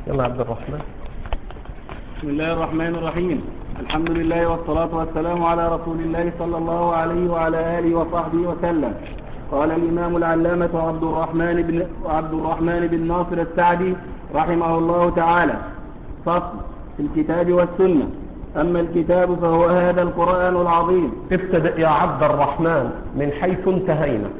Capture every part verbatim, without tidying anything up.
يلا عبد الرحمن. بسم الله الرحمن الرحيم. الحمد لله والصلاة والسلام على رسول الله صلى الله عليه وعلى آله وصحبه وسلم. قال الإمام العلامة عبد الرحمن بن عبد الرحمن بن ناصر السعدي رحمه الله تعالى: فصل في الكتاب والسنة. أما الكتاب فهو هذا القرآن العظيم. ابتدأ يا عبد الرحمن من حيث انتهينا.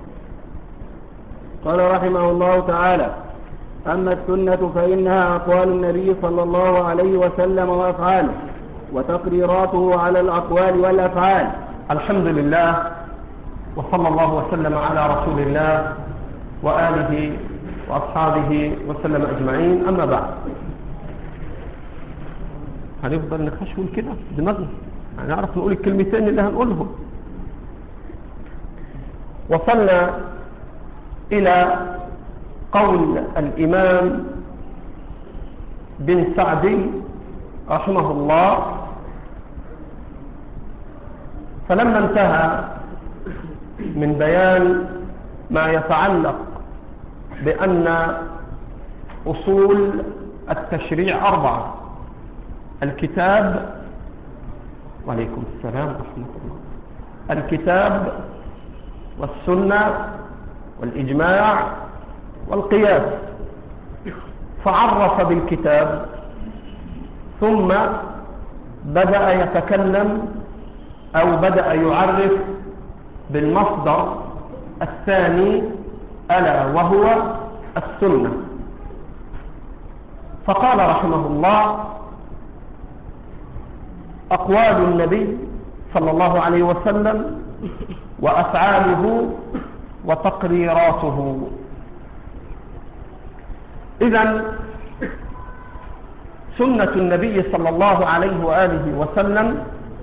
قال رحمه الله تعالى: أما السنة فإنها أقوال النبي صلى الله عليه وسلم وأفعاله وتقريراته على الأقوال والأفعال. الحمد لله، وصلى الله وسلم على رسول الله وآله وأصحابه وسلم أجمعين. أما بعد، هنفضل نخشول كده دماغنا، هنعرف نقول الكلمتين اللي هنقولهم. وصلنا إلى قول الإمام بن سعدي رحمه الله، فلما انتهى من بيان ما يتعلق بأن أصول التشريع أربعة: الكتاب، وعليكم السلام ورحمة الله، الكتاب والسنة والإجماع والقياس، فعرف بالكتاب ثم بدأ يتكلم أو بدأ يعرف بالمصدر الثاني ألا وهو السنة. فقال رحمه الله: أقوال النبي صلى الله عليه وسلم وأفعاله وتقريراته. إذن سنة النبي صلى الله عليه وآله وسلم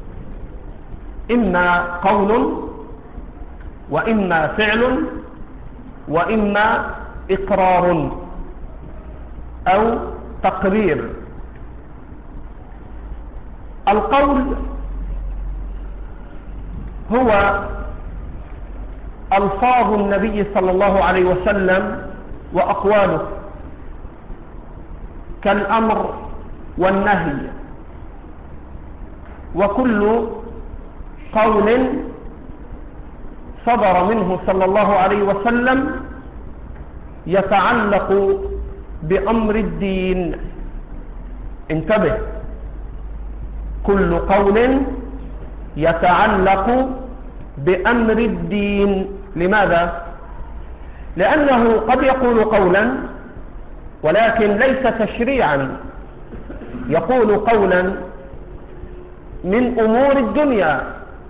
إما قول وإما فعل وإما إقرار أو تقرير. القول هو ألفاظ النبي صلى الله عليه وسلم وأقواله، كالأمر والنهي، وكل قول صدر منه صلى الله عليه وسلم يتعلق بأمر الدين. انتبه، كل قول يتعلق بأمر الدين. لماذا؟ لأنه قد يقول قولا ولكن ليس تشريعا، يقول قولا من أمور الدنيا.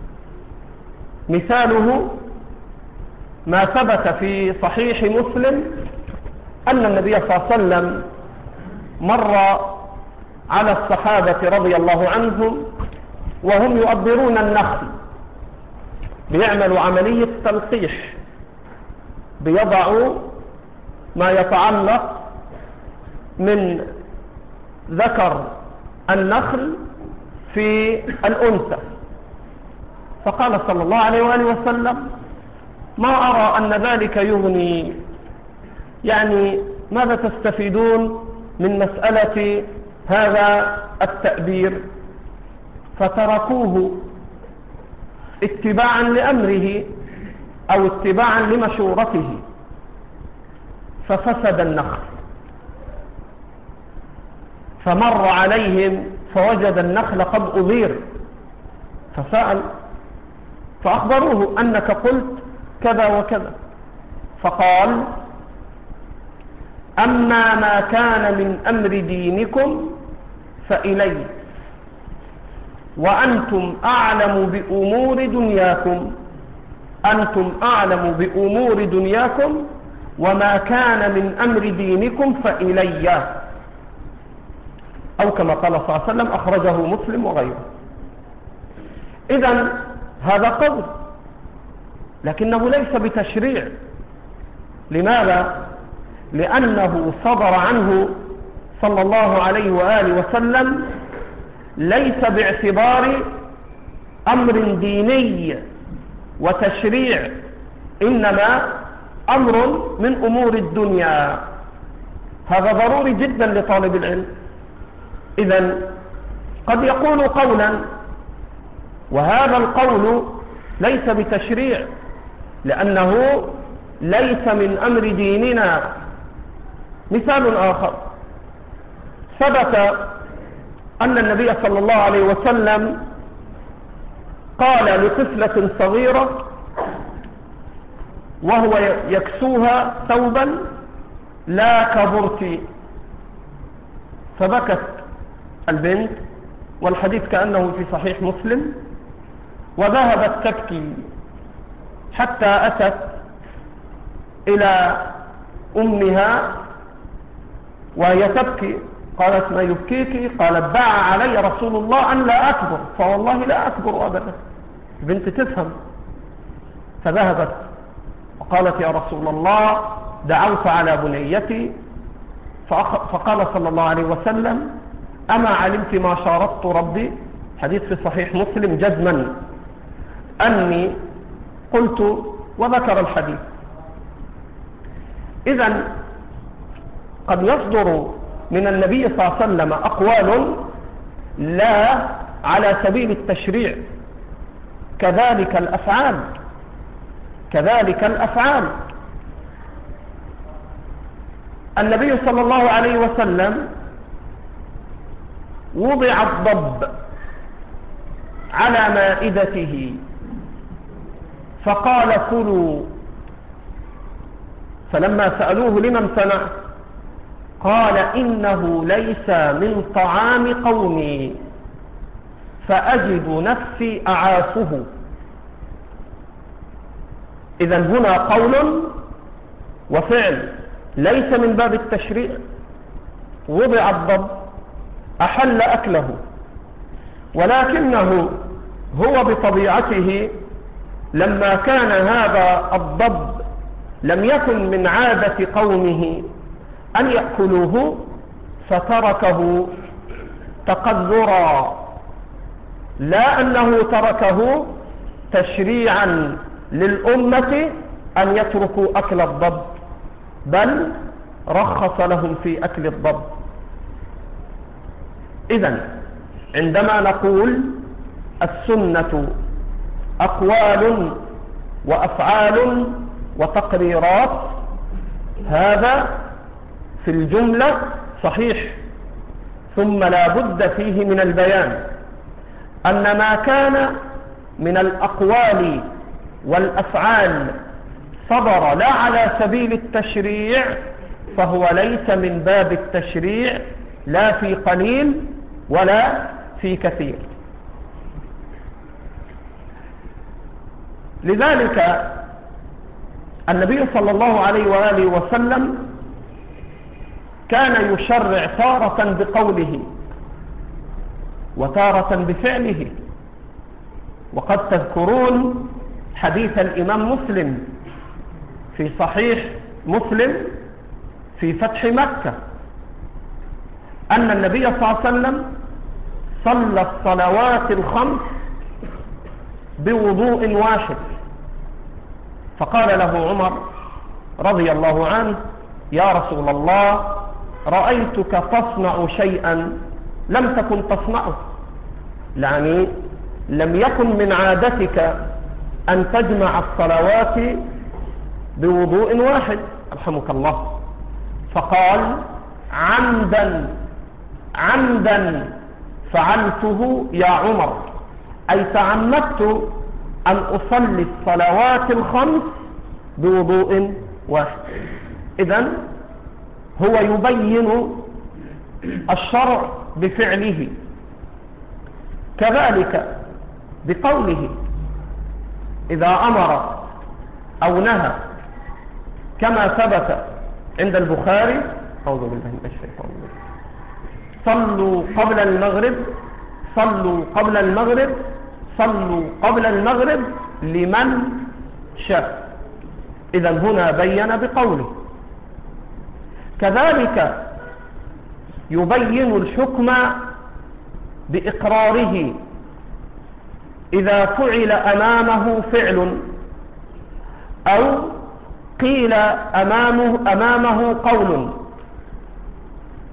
مثاله ما ثبت في صحيح مسلم أن النبي صلى الله عليه وسلم مر على الصحابة رضي الله عنهم وهم يؤبرون النخل، بيعملوا عملية تلقيح، بيضعوا ما يتعلق من ذكر النخل في الأنثى. فقال صلى الله عليه وآله وسلم: ما أرى أن ذلك يغني، يعني ماذا تستفيدون من مسألة هذا التأبير؟ فتركوه اتباعا لأمره أو اتباعا لمشورته، ففسد النخل. فمر عليهم فوجد النخل قد أضير، فسأل فأخبروه أنك قلت كذا وكذا، فقال: أما ما كان من أمر دينكم فإلي، وأنتم أعلم بأمور دنياكم، أنتم أعلم بأمور دنياكم، وما كان من أمر دينكم فإلي، أو كما قال صلى الله عليه وسلم، أخرجه مسلم وغيره. إذن هذا قول، لكنه ليس بتشريع. لماذا؟ لأنه صدر عنه صلى الله عليه وآله وسلم ليس باعتبار أمر ديني وتشريع، إنما أمر من أمور الدنيا. هذا ضروري جدا لطالب العلم. إذن قد يقول قولا وهذا القول ليس بتشريع، لأنه ليس من أمر ديننا. مثال آخر: ثبت أن النبي صلى الله عليه وسلم قال لطفلة صغيرة وهو يكسوها ثوبا: لا كبرت. فبكت البنت، والحديث كأنه في صحيح مسلم، وذهبت تبكي حتى أتت إلى أمها وهي تبكي. قالت: ما يبكيك؟ قالت: دعا علي رسول الله أن لا أكبر، فوالله لا أكبر أبدا. بنت تفهم، فذهبت وقالت: يا رسول الله، دعوت على بنيتي. فقال صلى الله عليه وسلم: أما علمت ما شارطت ربي؟ حديث في صحيح مسلم جزما أني قلت، وذكر الحديث. إذن قد يصدر من النبي صلى الله عليه وسلم أقوال لا على سبيل التشريع، كذلك الأفعال كذلك الأفعال النبي صلى الله عليه وسلم وضع الضب على مائدته فقال: كلوا. فلما سألوه: لمن صنع؟ قال: إنه ليس من طعام قومي فأجد نفسي أعافه. إذن هنا قول وفعل، ليس من باب التشريع. وضع الضب، أحل أكله، ولكنه هو بطبيعته لما كان هذا الضب لم يكن من عادة قومه أن يأكلوه، فتركه تقذرا، لا أنه تركه تشريعا للأمة أن يتركوا أكل الضب، بل رخص لهم في أكل الضب. إذن عندما نقول السنة أقوال وأفعال وتقريرات، هذا في الجملة صحيح، ثم لا بد فيه من البيان أن ما كان من الأقوال والأفعال صدر لا على سبيل التشريع فهو ليس من باب التشريع، لا في قليل ولا في كثير. لذلك النبي صلى الله عليه وآله وسلم كان يشرع تارة بقوله وتارة بفعله. وقد تذكرون حديث الإمام مسلم في صحيح مسلم في فتح مكة أن النبي صلى الله عليه وسلم صلى الصلوات الخمس بوضوء واحد، فقال له عمر رضي الله عنه: يا رسول الله، رأيتك تصنع شيئا لم تكن تصنعه، يعني لم يكن من عادتك أن تجمع الصلوات بوضوء واحد، رحمك الله. فقال: عمدا عمدا فعلته يا عمر، أي تعمدت أن أصلي الصلوات الخمس بوضوء واحد. إذن هو يبين الشرع بفعله، كذلك بقوله إذا أمر أو نهى، كما ثبت عند البخاري: أعوذ بالله من الشيطان الرجيم، صلوا قبل المغرب صلوا قبل المغرب صلوا قبل المغرب لمن شاء. إذن هنا بين بقوله. كذلك يبين الحكم بإقراره إذا فعل أمامه فعل أو قيل أمامه, أمامه قول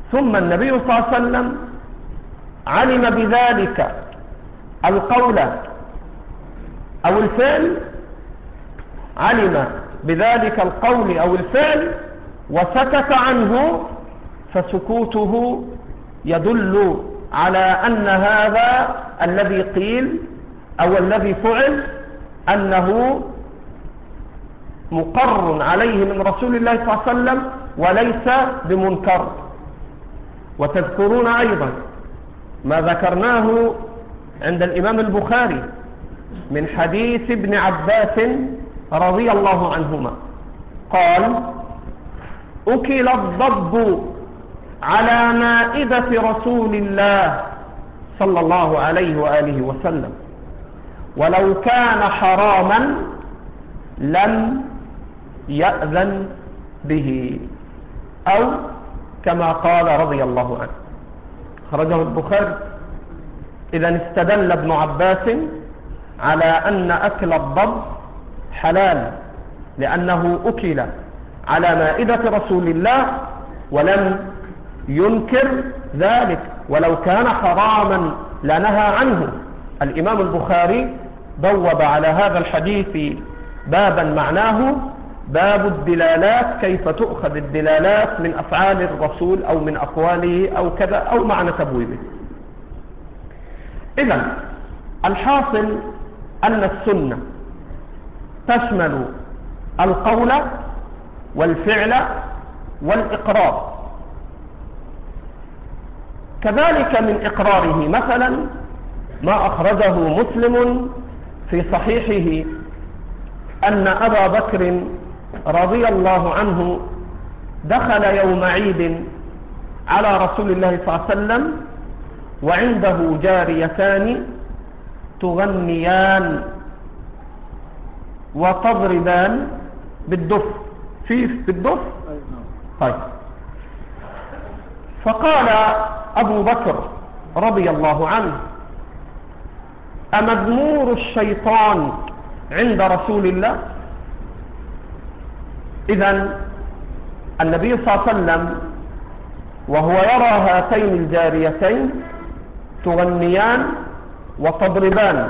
ثم النبي صلى الله عليه وسلم علم بذلك القول أو الفعل علم بذلك القول أو الفعل وسكت عنه، فسكوته يدل على أن هذا الذي قيل أو الذي فعل أنه مقر عليه من رسول الله صلى الله عليه وسلم وليس بمنكر. وتذكرون أيضا ما ذكرناه عند الإمام البخاري من حديث ابن عباس رضي الله عنهما قال: أكل الضب على مائدة رسول الله صلى الله عليه وآله وسلم، ولو كان حراما لم يأذن به، أو كما قال رضي الله عنه. خرجه البخاري. إذن استدل ابن عباس على أن أكل الضب حلال لأنه أكل على مائدة رسول الله ولم ينكر ذلك، ولو كان حراما لنهى عنه. الإمام البخاري بوب على هذا الحديث بابا معناه باب الدلالات، كيف تؤخذ الدلالات من أفعال الرسول أو من أقواله أو كذا، أو معنى تبويبه. إذن الحاصل أن السنة تشمل القول والفعل والإقرار. كذلك من إقراره مثلا ما أخرجه مسلم في صحيحه أن أبا بكر رضي الله عنه دخل يوم عيد على رسول الله صلى الله عليه وسلم وعنده جاريتان تغنيان وتضربان بالدف. في بالدف. طيب. فقال أبو بكر رضي الله عنه: أمزمور الشيطان عند رسول الله؟ إذن النبي صلى الله عليه وسلم وهو يرى هاتين الجاريتين تغنيان وتضربان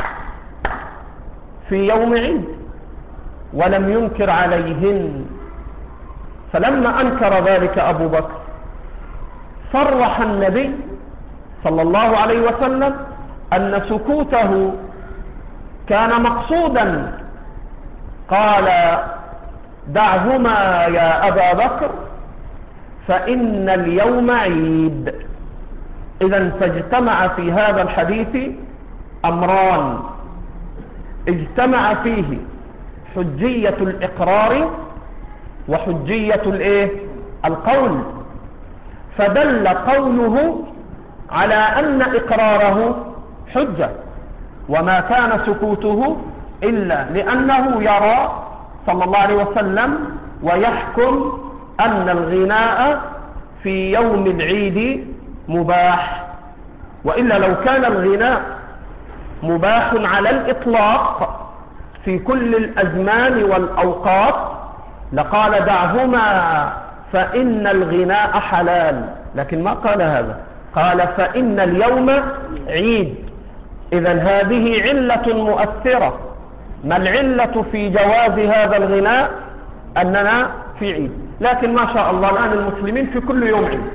في يوم عيد ولم ينكر عليهن، فلما أنكر ذلك أبو بكر صرح النبي صلى الله عليه وسلم أن سكوته كان مقصودا. قال: دعهما يا أبا بكر فإن اليوم عيد. إذن فاجتمع في هذا الحديث أمران، اجتمع فيه حجية الإقرار وحجية الإيه؟ القول. فدل قوله على أن إقراره حجة، وما كان سكوته إلا لأنه يرى صلى الله عليه وسلم ويحكم أن الغناء في يوم العيد مباح. وإلا لو كان الغناء مباح على الإطلاق في كل الأزمان والأوقات لقال: دعهما فإن الغناء حلال. لكن ما قال هذا، قال: فإن اليوم عيد. إذن هذه علة مؤثرة. ما العلة في جواز هذا الغناء؟ أننا في عيد. لكن ما شاء الله الآن المسلمين في كل يوم عيد.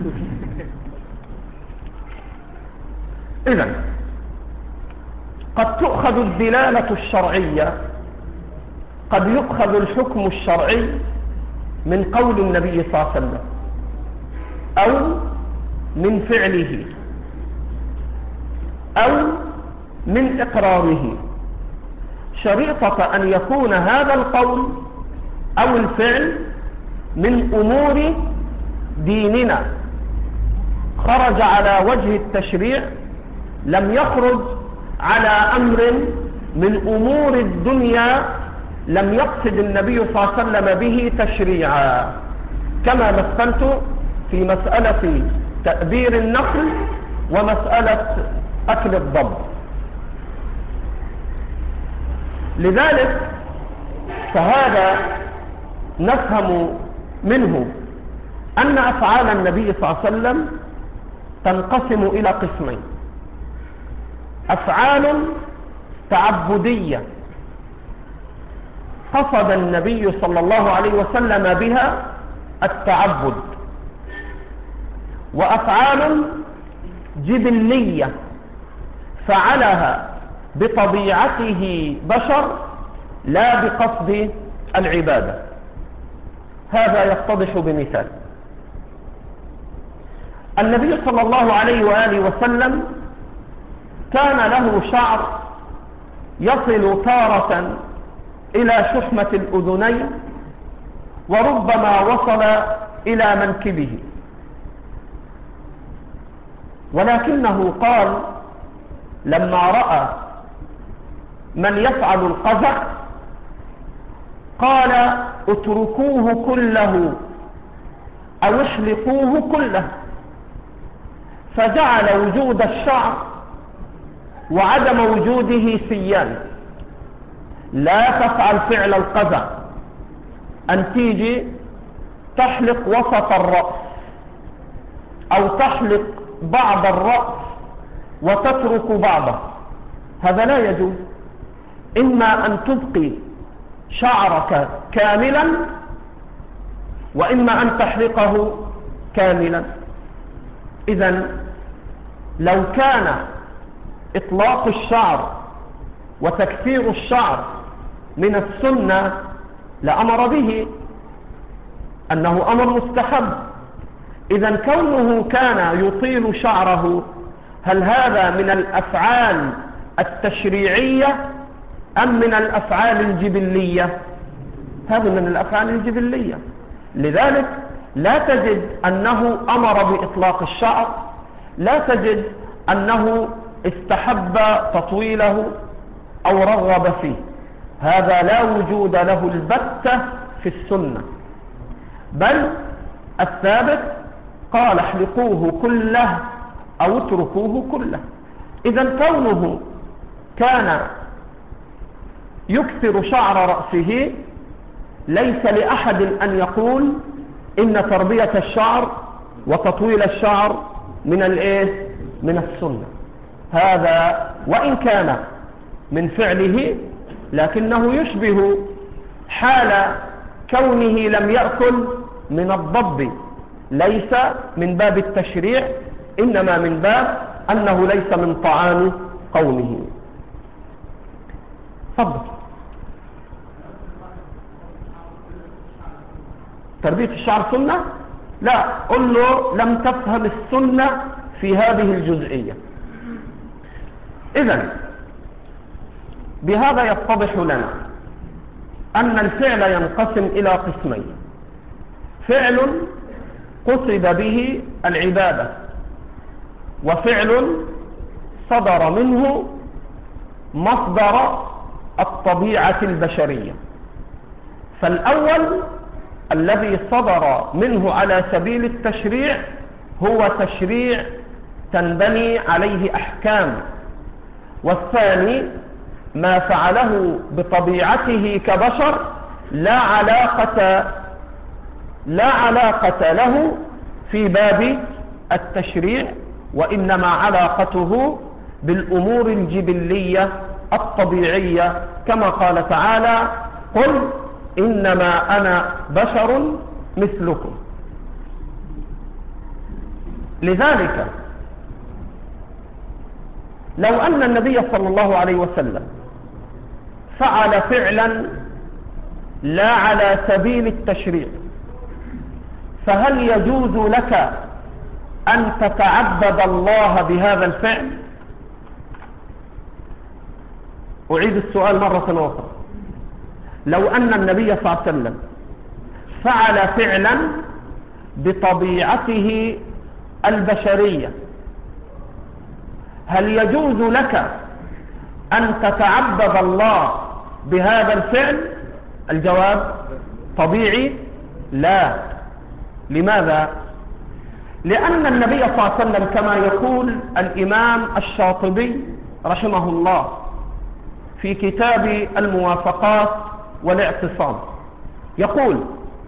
إذن قد تؤخذ الدلالة الشرعية، قد يؤخذ الحكم الشرعي من قول النبي صلى الله عليه وسلم أو من فعله أو من إقراره، شريطة أن يكون هذا القول أو الفعل من أمور ديننا خرج على وجه التشريع، لم يخرج على أمر من أمور الدنيا لم يقصد النبي صلى الله عليه وسلم به تشريعا، كما مثلت في مسألة تأبير النخل ومسألة أكل الضب. لذلك فهذا نفهم منه أن أفعال النبي صلى الله عليه وسلم تنقسم إلى قسمين: أفعال تعبدية قصد النبي صلى الله عليه وسلم بها التعبد، وأفعال جبلية فعلها بطبيعته بشر لا بقصد العبادة. هذا يتضح بمثال: النبي صلى الله عليه وآله وسلم كان له شعر يصل تارة إلى شحمة الأذنين، وربما وصل إلى منكبه، ولكنه قال لما رأى من يفعل القزع قال: اتركوه كله أو احلقوه كله، فجعل وجود الشعر وعدم وجوده سيان. لا تفعل فعل القزع، أن تيجي تحلق وسط الرأس أو تحلق بعض الرأس وتترك بعضه، هذا لا يجوز. إما أن تبقي شعرك كاملا، وإما أن تحلقه كاملا. إذن لو كان إطلاق الشعر وتكثير الشعر من السنة لأمر به، أنه أمر مستحب. إذن كونه كان يطيل شعره، هل هذا من الأفعال التشريعية أم من الأفعال الجبلية؟ هذا من الأفعال الجبلية. لذلك لا تجد أنه أمر بإطلاق الشعر، لا تجد أنه استحب تطويله أو رغب فيه. هذا لا وجود له البتة في السنة، بل الثابت قال: احلقوه كله أو اتركوه كله. إذن كونه كان يكثر شعر رأسه، ليس لأحد أن يقول إن تربية الشعر وتطويل الشعر من الإيه؟ من السنة. هذا وإن كان من فعله، لكنه يشبه حال كونه لم يأكل من الضب، ليس من باب التشريع، إنما من باب أنه ليس من طعام قومه. فضل. تربية الشعر سنة؟ لا، قل له لم تفهم السنة في هذه الجزئية. إذن بهذا يتضح لنا أن الفعل ينقسم إلى قسمين: فعل قصد به العبادة، وفعل صدر منه مصدر الطبيعة البشرية. فالأول الذي صدر منه على سبيل التشريع هو تشريع تنبني عليه أحكام، والثاني ما فعله بطبيعته كبشر لا علاقة لا علاقة له في باب التشريع، وإنما علاقته بالأمور الجبلية الطبيعية، كما قال تعالى: قل إنما أنا بشر مثلكم. لذلك لو أن النبي صلى الله عليه وسلم فعل فعلا لا على سبيل التشريع، فهل يجوز لك أن تتعبد الله بهذا الفعل؟ أعيد السؤال مرة أخرى: لو أن النبي صلى الله عليه وسلم فعل فعلا بطبيعته البشرية، هل يجوز لك أن تتعبد الله بهذا الفعل؟ الجواب طبيعي لا. لماذا؟ لأن النبي صلى الله عليه وسلم كما يقول الإمام الشاطبي رحمه الله في كتاب الموافقات والاعتصام، يقول: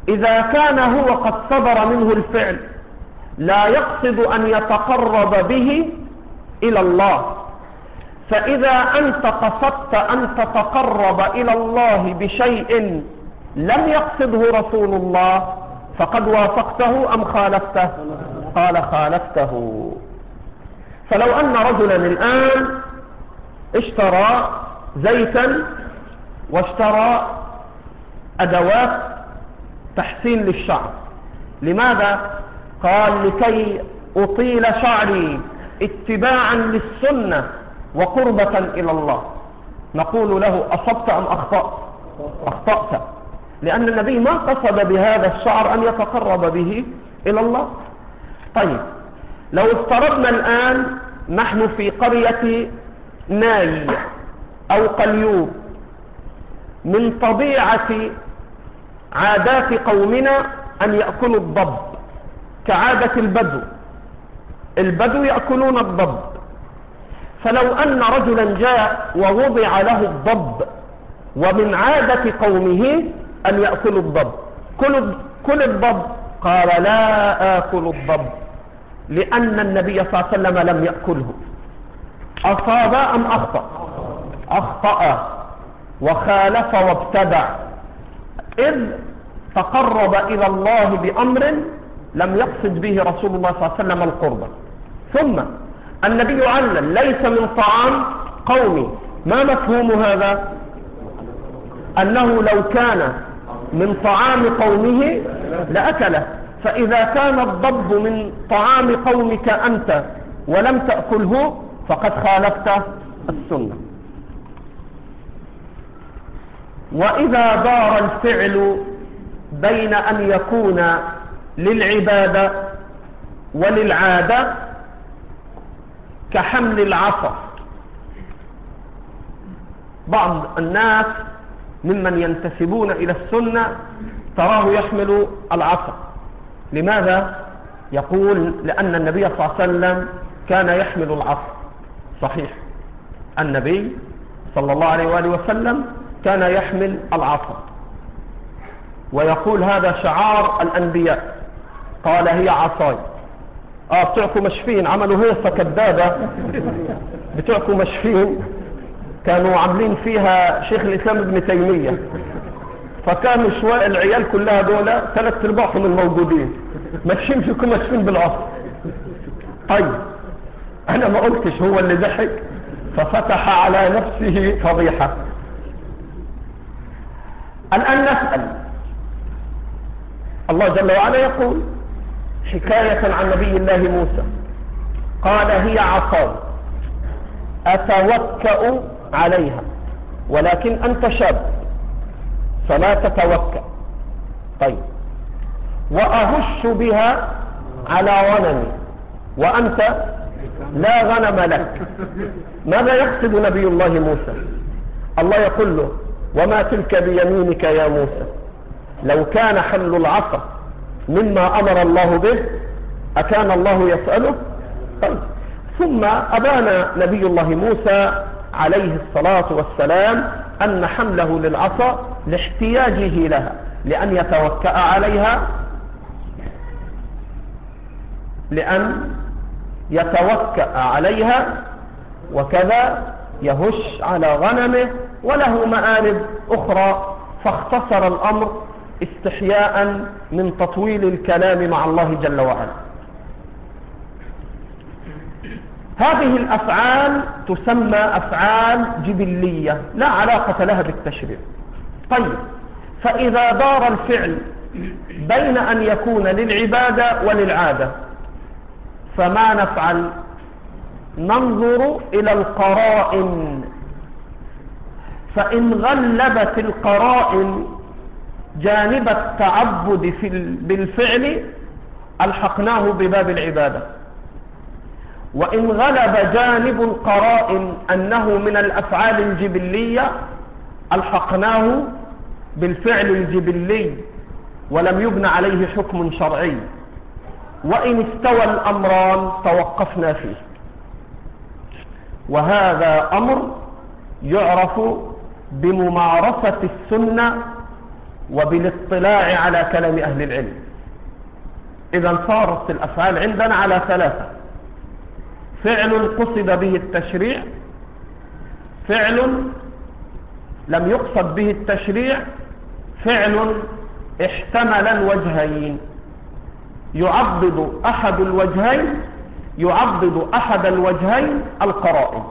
إذا كان هو قد صدر منه الفعل لا يقصد أن يتقرب به إلى الله، فإذا أنت قصدت أن تتقرب إلى الله بشيء لم يقصده رسول الله فقد وافقته أم خالفته؟ قال خالفته. فلو أن رجلا الآن اشترى زيتا واشترى أدوات تحسين للشعر، لماذا؟ قال لكي أطيل شعري اتباعا للسنة وقربة إلى الله، نقول له أصبت أم أخطأت؟ أخطأت، لأن النبي ما قصد بهذا الشعر أن يتقرب به إلى الله. طيب لو افترضنا الآن نحن في قرية ناي أو قليوب، من طبيعة عادات قومنا أن يأكلوا الضب كعادة البدو، البدو يأكلون الضب، فلو أن رجلا جاء ووضع له الضب ومن عادة قومه أن يأكلوا الضب، كل, كل الضب، قال لا آكل الضب لأن النبي صلى الله عليه وسلم لم يأكله. أصاب أم أخطأ؟ أخطأ وخالف وابتدع، إذ تقرب إلى الله بأمر لم يقصد به رسول الله صلى الله عليه وسلم القربة. ثم النبي علم ليس من طعام قومي، ما مفهوم هذا؟ أنه لو كان من طعام قومه لأكله، فإذا كان الضب من طعام قومك أنت ولم تأكله فقد خالفت السنة. وإذا دار الفعل بين أن يكون للعبادة وللعادة كحمل العصا، بعض الناس ممن ينتسبون إلى السنة تراه يحمل العصا، لماذا؟ يقول لأن النبي صلى الله عليه وسلم كان يحمل العصا. صحيح، النبي صلى الله عليه وآله وسلم كان يحمل العصا، ويقول هذا شعار الأنبياء، قال هي عصاي. اه بتوعكم مشفين عملوا هيصة كذابة، بتوعكم مشفين كانوا عاملين فيها شيخ الإسلام ابن تيمية، فكانوا شوية العيال كلها دولة ثلاث ارباعهم الموجودين ماشيين فيكم ماشيين بالعصر. طيب انا ما قلتش، هو اللي ضحك ففتح على نفسه فضيحة. الآن نسأل، الله جل وعلا يقول حكاية عن نبي الله موسى، قال هي عصاي أتوكأ عليها، ولكن أنت شاب فلا تتوكأ. طيب وأهش بها على غنمي وأنت لا غنم لك. ماذا يقصد نبي الله موسى؟ الله يقول له وما تلك بيمينك يا موسى، لو كان حمل العصا مما أمر الله به أكان الله يسأله؟ طيب ثم أبان نبي الله موسى عليه الصلاة والسلام أن حمله للعصا لاحتياجه لها، لأن يتوكأ عليها، لأن يتوكأ عليها وكذا يهش على غنمه، وله مآرب أخرى، فاختصر الأمر استحياء من تطويل الكلام مع الله جل وعلا. هذه الأفعال تسمى أفعال جبلية لا علاقة لها بالتشريع. طيب فإذا دار الفعل بين أن يكون للعبادة وللعادة فما نفعل؟ ننظر إلى القرائن، فإن غلبت القرائن جانب التعبد في بالفعل ألحقناه بباب العبادة، وإن غلب جانب القرائن أنه من الأفعال الجبلية ألحقناه بالفعل الجبلي ولم يبنى عليه حكم شرعي، وإن استوى الأمران توقفنا فيه. وهذا أمر يعرف بممارسة السنة وبالاطلاع على كلام أهل العلم. إذا صارت الأفعال عندنا على ثلاثة: فعل قصد به التشريع، فعل لم يقصد به التشريع، فعل احتمل الوجهين. يعضد أحد الوجهين يعضد أحد الوجهين القرائن.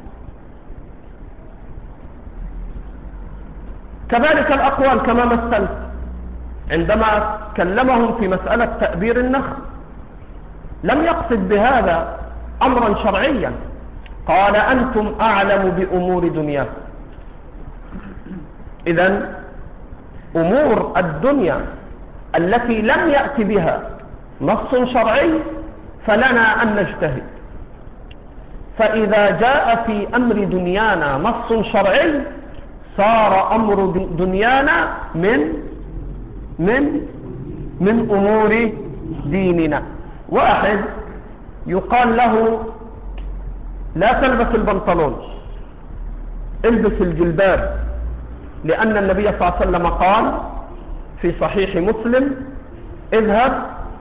كذلك الأقوال كما مثلت عندما كلمهم في مسألة تأبير النخل، لم يقصد بهذا أمرا شرعيا، قال أنتم أعلم بأمور دنياكم. إذن أمور الدنيا التي لم يأتي بها نص شرعي فلنا أن نجتهد، فإذا جاء في أمر دنيانا نص شرعي صار أمر دنيانا من من من أمور ديننا. واحد يقال له لا تلبس البنطلون، البس الجلباب، لأن النبي صلى الله عليه وسلم قال في صحيح مسلم: اذهب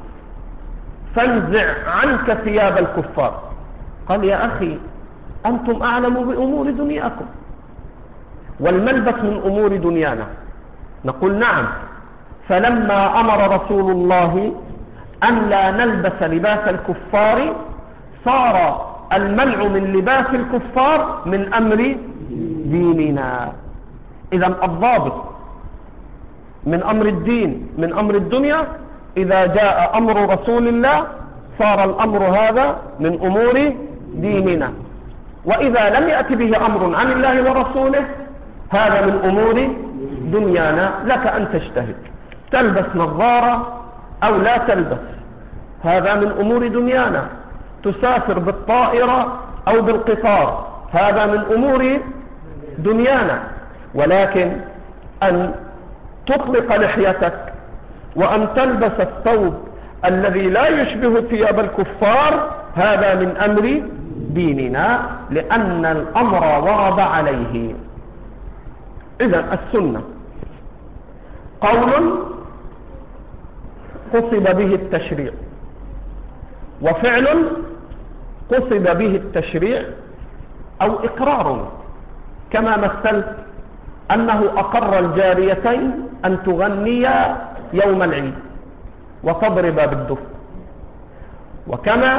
فانزع عنك ثياب الكفار. قال: يا أخي أنتم أعلم بأمور دنياكم، والملبس من أمور دنيانا. نقول: نعم. فلما أمر رسول الله أن لا نلبس لباس الكفار صار المنع من لباس الكفار من أمر ديننا. إذن الضابط من أمر الدين من أمر الدنيا، إذا جاء أمر رسول الله صار الأمر هذا من أمور ديننا، وإذا لم يأتي به أمر عن الله ورسوله هذا من أمور دنيانا. لك أن تجتهد، تلبس نظارة أو لا تلبس، هذا من أمور دنيانا. تسافر بالطائرة أو بالقطار، هذا من أمور دنيانا. ولكن أن تطلق لحيتك وأن تلبس الثوب الذي لا يشبه ثياب الكفار هذا من أمر ديننا، لأن الأمر ورد عليه. إذن السنة قول قصد به التشريع، وفعل قصد به التشريع أو إقرار، كما مثلت أنه أقر الجاريتين أن تغنيا يوم العيد وتضرب بالدف، وكما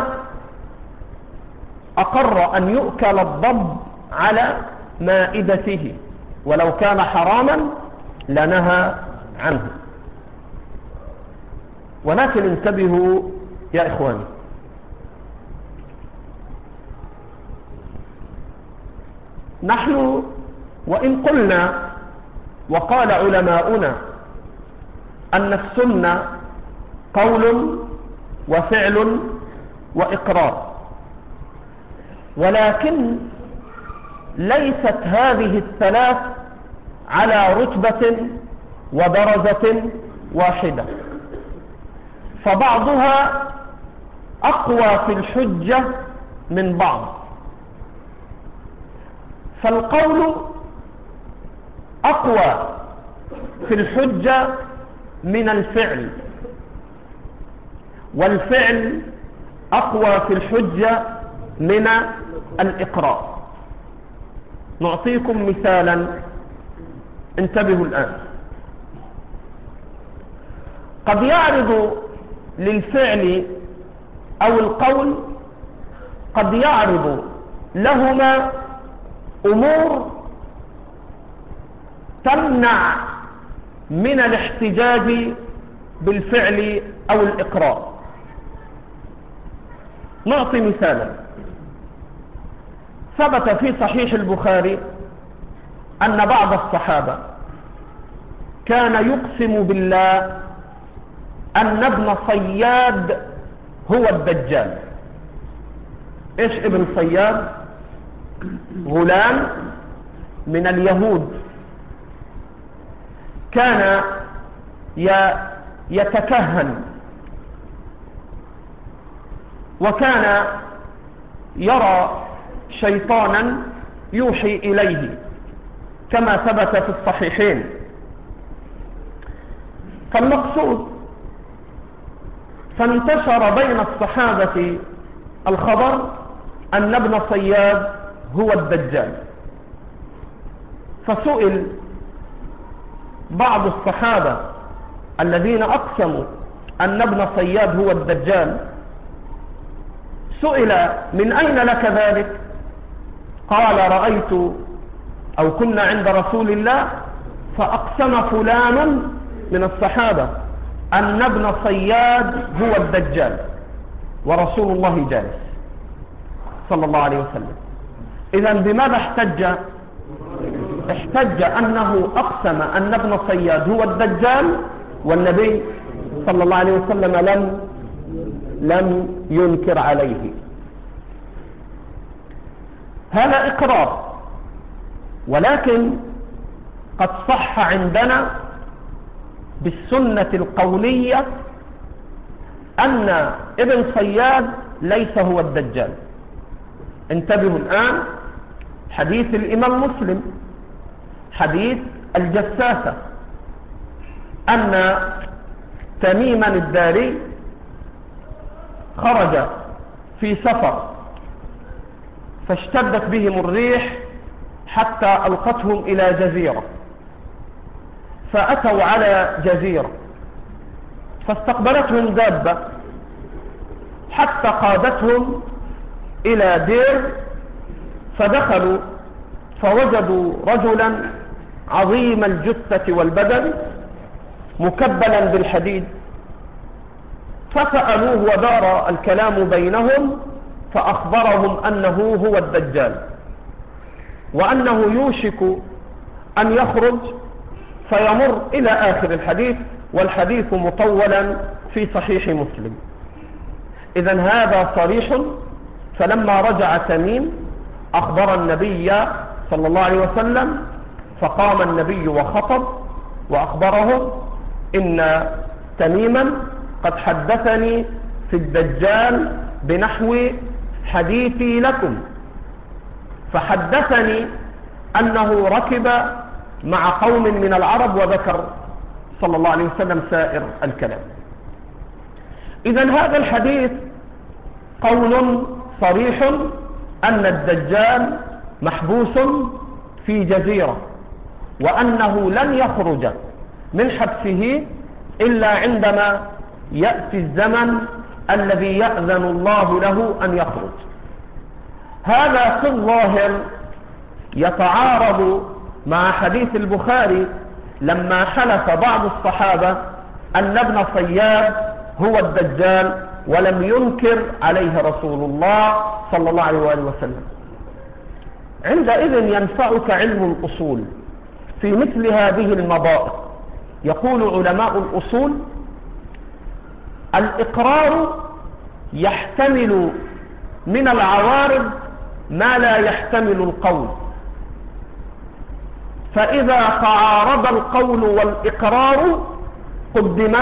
أقر أن يؤكل الضب على مائدته ولو كان حراما لنهى عنه. ولكن انتبهوا يا إخواني، نحن وإن قلنا وقال علماؤنا أن السنة قول وفعل وإقرار، ولكن ليست هذه الثلاث على رتبة ودرجة واحدة، فبعضها أقوى في الحجة من بعض. فالقول أقوى في الحجة من الفعل، والفعل أقوى في الحجة من الإقرار. نعطيكم مثالا، انتبهوا الآن. قد يعرض للفعل أو القول قد يعرض لهما أمور تمنع من الاحتجاج بالفعل أو الإقرار. نعطي مثالا. ثبت في صحيح البخاري أن بعض الصحابة كان يقسم بالله أن ابن صياد هو الدجال. إيش ابن صياد؟ غلام من اليهود كان يتكهن، وكان يرى شيطانا يوحي إليه كما ثبت في الصحيحين. فالمقصود فانتشر بين الصحابة الخبر أن ابن صياد هو الدجال، فسئل بعض الصحابة الذين أقسموا أن ابن صياد هو الدجال، سئل من أين لك ذلك؟ قال رأيت أو كنا عند رسول الله فأقسم فلان من الصحابة أن ابن صياد هو الدجال ورسول الله جالس صلى الله عليه وسلم. إذن بماذا احتج؟ احتج أنه أقسم أن ابن صياد هو الدجال والنبي صلى الله عليه وسلم لم لم ينكر عليه. هذا إقرار، ولكن قد صح عندنا بالسنة القولية أن ابن صياد ليس هو الدجال. انتبهوا الآن، حديث الإمام مسلم حديث الجساسة أن تميما الداري خرج في سفر فاشتدت بهم الريح حتى ألقتهم إلى جزيرة، فأتوا على جزيرة فاستقبلتهم دابة حتى قادتهم إلى دير، فدخلوا فوجدوا رجلا عظيم الجثة والبدن مكبلا بالحديد، فسألوه ودار الكلام بينهم فأخبرهم أنه هو الدجال وأنه يوشك أن يخرج فيمر إلى آخر الحديث، والحديث مطولا في صحيح مسلم. إذن هذا صريح. فلما رجع تميم أخبر النبي صلى الله عليه وسلم، فقام النبي وخطب وأخبرهم إن تميما قد حدثني في الدجال بنحو حديثي لكم، فحدثني أنه ركب مع قوم من العرب، وذكر صلى الله عليه وسلم سائر الكلام. إذن هذا الحديث قول صريح أن الدجال محبوس في جزيرة، وأنه لن يخرج من حبسه إلا عندما يأتي الزمن الذي يأذن الله له أن يخرج. هذا في الظاهر يتعارض مع حديث البخاري لما حلف بعض الصحابة أن ابن صياد هو الدجال ولم ينكر عليه رسول الله صلى الله عليه وآله وسلم. عندئذ ينفعك علم الأصول في مثل هذه المضائق. يقول علماء الأصول: الإقرار يحتمل من العوارض ما لا يحتمل القول، فإذا تعارض القول والإقرار قدم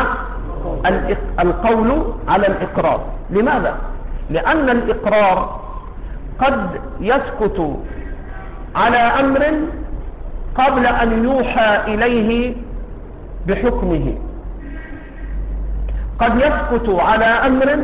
القول على الإقرار. لماذا؟ لأن الإقرار قد يسكت على أمر قبل أن يوحى إليه بحكمه، قد يسكت على أمر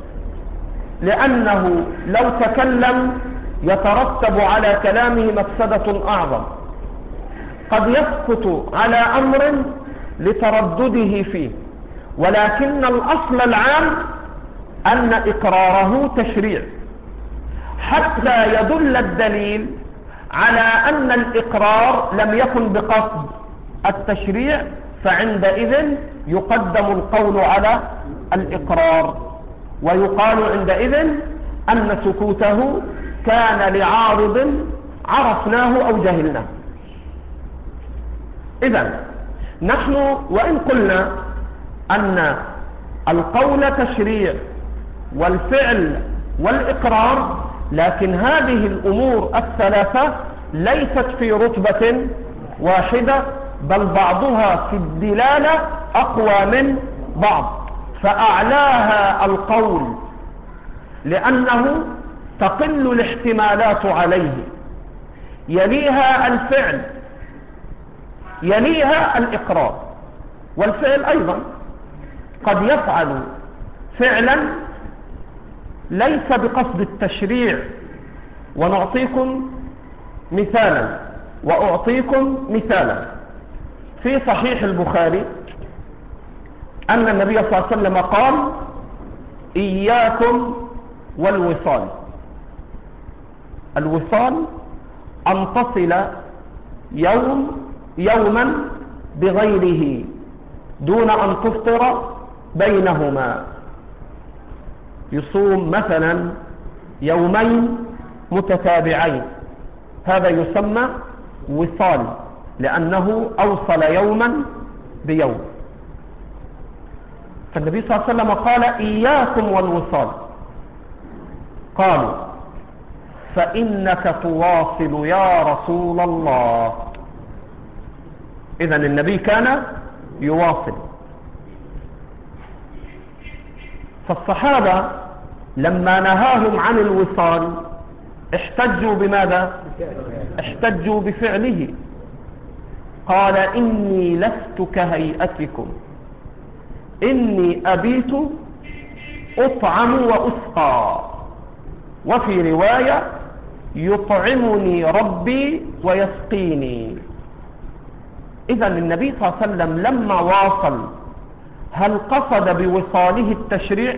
لأنه لو تكلم يترتب على كلامه مفسدة أعظم، قد يسكت على أمر لتردده فيه، ولكن الأصل العام أن إقراره تشريع حتى يدل الدليل على أن الإقرار لم يكن بقصد التشريع، فعندئذ يقدم القول على الإقرار، ويقال عندئذ أن سكوته كان لعارض عرفناه أو جهلناه. إذن نحن وإن قلنا أن القول تشريع والفعل والإقرار، لكن هذه الأمور الثلاثة ليست في رتبة واحدة، بل بعضها في الدلالة أقوى من بعض، فأعلاها القول لأنه تقل الاحتمالات عليه، يليها الفعل، يليها الإقرار، والفعل أيضا قد يفعل فعلا ليس بقصد التشريع. ونعطيكم مثالا وأعطيكم مثالا. في صحيح البخاري أن النبي صلى الله عليه وسلم قال: إياكم والوصال. الوصال أن تصل يوم يوما بغيره دون أن تفطر بينهما. يصوم مثلا يومين متتابعين، هذا يسمى وصال، لأنه أوصل يوما بيوم. فالنبي صلى الله عليه وسلم قال: إياكم والوصال. قالوا: فإنك تواصل يا رسول الله. إذن النبي كان يواصل. فالصحابة لما نهاهم عن الوصال احتجوا بماذا؟ احتجوا بفعله. قال: إني لست كهيئتكم، إني أبيت أطعم وأسقى، وفي رواية: يطعمني ربي ويسقيني. إذن النبي صلى الله عليه وسلم لما واصل هل قصد بوصاله التشريع؟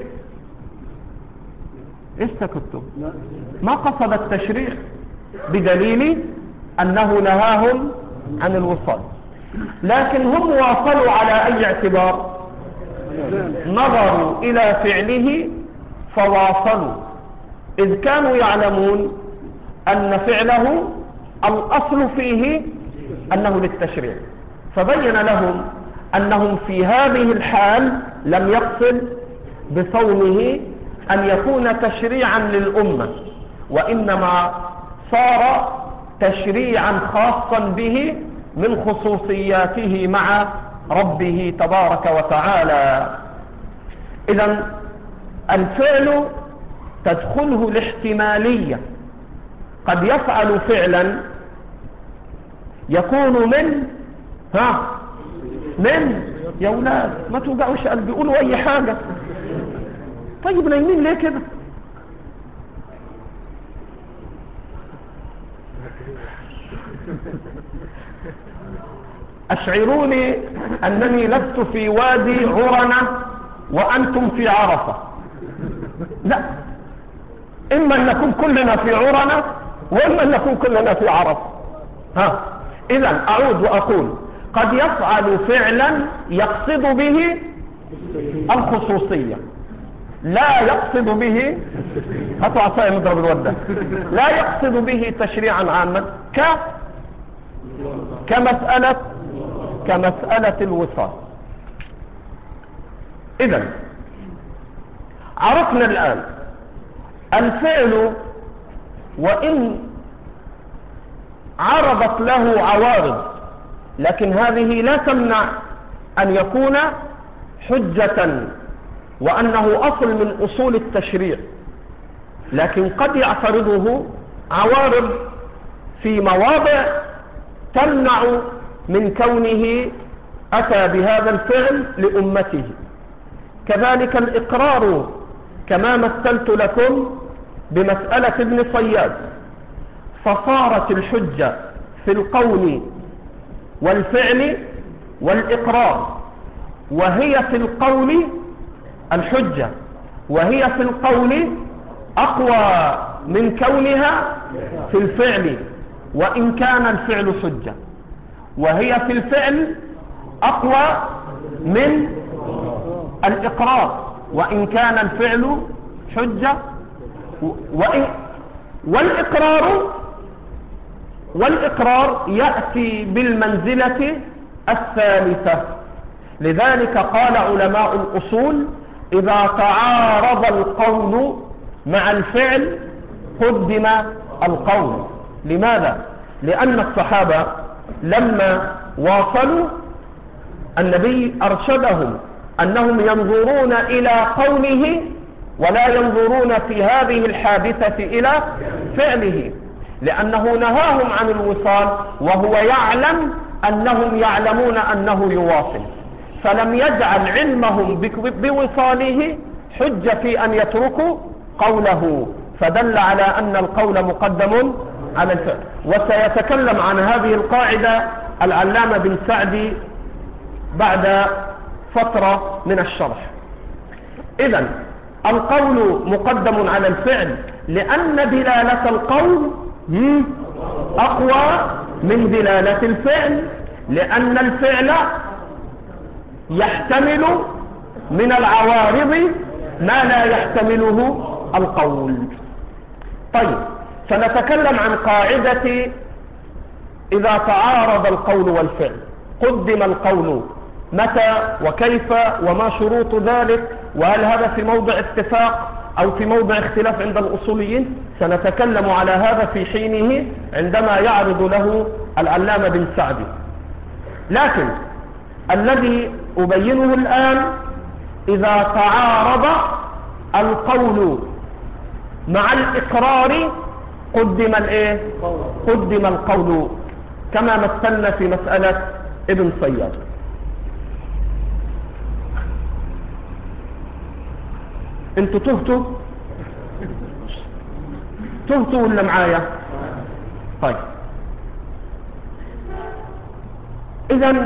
إيش سكتوا؟ ما قصد التشريع، بدليل أنه نهاهم عن الوصال. لكن هم واصلوا على أي اعتبار؟ نظروا إلى فعله فواصلوا، إذ كانوا يعلمون أن فعله الأصل فيه أنه للتشريع. فبين لهم أنهم في هذه الحال لم يقصد بصومه أن يكون تشريعا للأمة، وإنما صار تشريعا خاصا به من خصوصياته مع ربه تبارك وتعالى. إذن الفعل تدخله الاحتمالية، قد يفعل فعلا يكون من ها من يا أولاد ما توقعوش قلبي، قولوا أي حاجة. طيب نايمين ليه كده؟ أشعروني أنني لست في وادي عرنة وأنتم في عرفة. لا، إما أن نكون كلنا في عرنة وإما أن نكون كلنا في عرفة. ها، إذن أعود وأقول: قد يفعل فعلا يقصد به الخصوصية، لا يقصد به هاتوا عصاية نضرب الودة، لا يقصد به تشريعا عاما ك كمسألة كمسألة الوصال. إذن عرفنا الآن الفعل وإن عرضت له عوارض، لكن هذه لا تمنع أن يكون حجة وأنه أصل من أصول التشريع، لكن قد يعترضه عوارض في مواضع تمنع من كونه أتى بهذا الفعل لأمته. كذلك الإقرار، كما مثلت لكم بمسألة ابن صياد، فصارت الحجة في القول والفعل والإقرار، وهي في القول الحجة، وهي في القول أقوى من كونها في الفعل، وإن كان الفعل حجة، وهي في الفعل أقوى من الإقرار وإن كان الفعل حجة. وإن والإقرار والإقرار يأتي بالمنزلة الثالثة. لذلك قال علماء الأصول: إذا تعارض القول مع الفعل قدم القول. لماذا؟ لأن الصحابة لما واصلوا النبي أرشدهم أنهم ينظرون إلى قوله ولا ينظرون في هذه الحادثة إلى فعله، لأنه نهاهم عن الوصال وهو يعلم أنهم يعلمون أنه يواصل. فلم يجعل علمهم بوصاله حجة في أن يتركوا قوله، فدل على أن القول مقدم على الفعل. وسيتكلم عن هذه القاعدة العلامة بن سعدي بعد فترة من الشرح. إذن القول مقدم على الفعل لأن دلالة القول أقوى من دلالة الفعل، لأن الفعل يحتمل من العوارض ما لا يحتمله القول. طيب، سنتكلم عن قاعدة إذا تعارض القول والفعل قدم القول متى وكيف وما شروط ذلك، وهل هذا في موضع اتفاق أو في موضع اختلاف عند الأصوليين. سنتكلم على هذا في حينه عندما يعرض له العلامة بن سعدي. لكن الذي أبينه الآن إذا تعارض القول مع الإقرار قدم الإيه؟ قدم القول، كما مثلنا في مسألة ابن صياد. انتوا تهتوا تهتوا ولا معايا؟ طيب، إذن